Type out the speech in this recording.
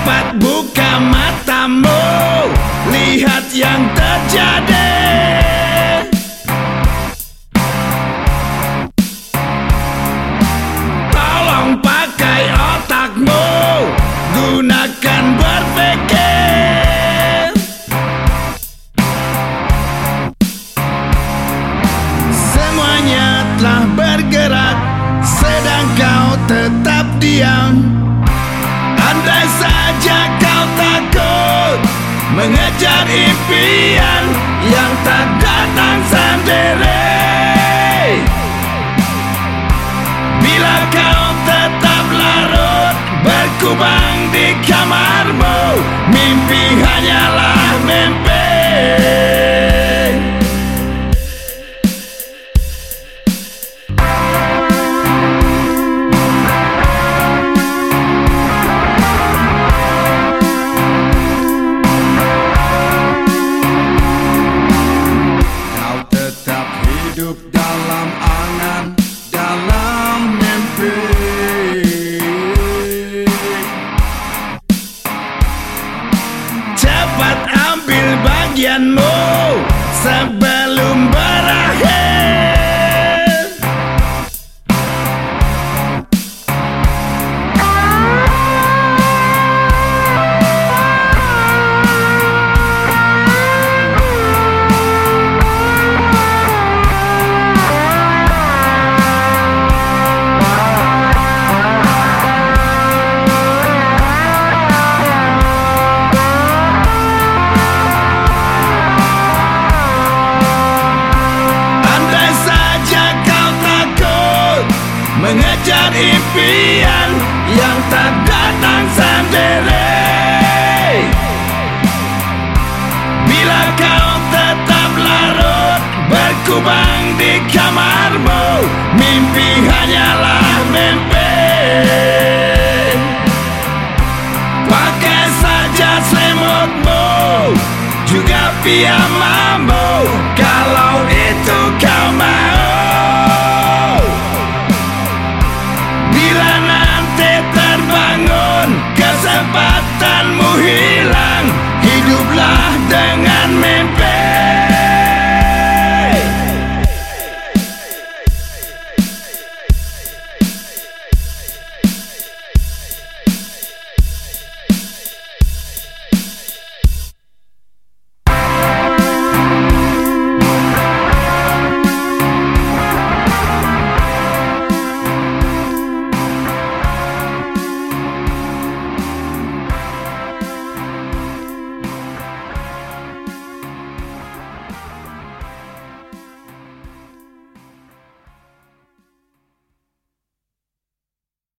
Cepat buka matamu, lihat yang terjadi. Tolong pakai otakmu, gunakan berpikir. Semuanya telah bergerak, sedang kau tetap diam. Andai saja kau takut mengejar impian yang tak datang sendiri. Bila kau tetap larut berkubang di kamarmu, mimpi hanyalah mimpi. Hidup dalam angan, dalam mimpi. Cepat ambil bagianmu sebelum berakhir. Mengejar impian yang tak datang sendiri. Bila kau tetap larut berkubang di kamarmu, mimpi hanyalah mimpi. Pakai saja selimutmu, juga piyama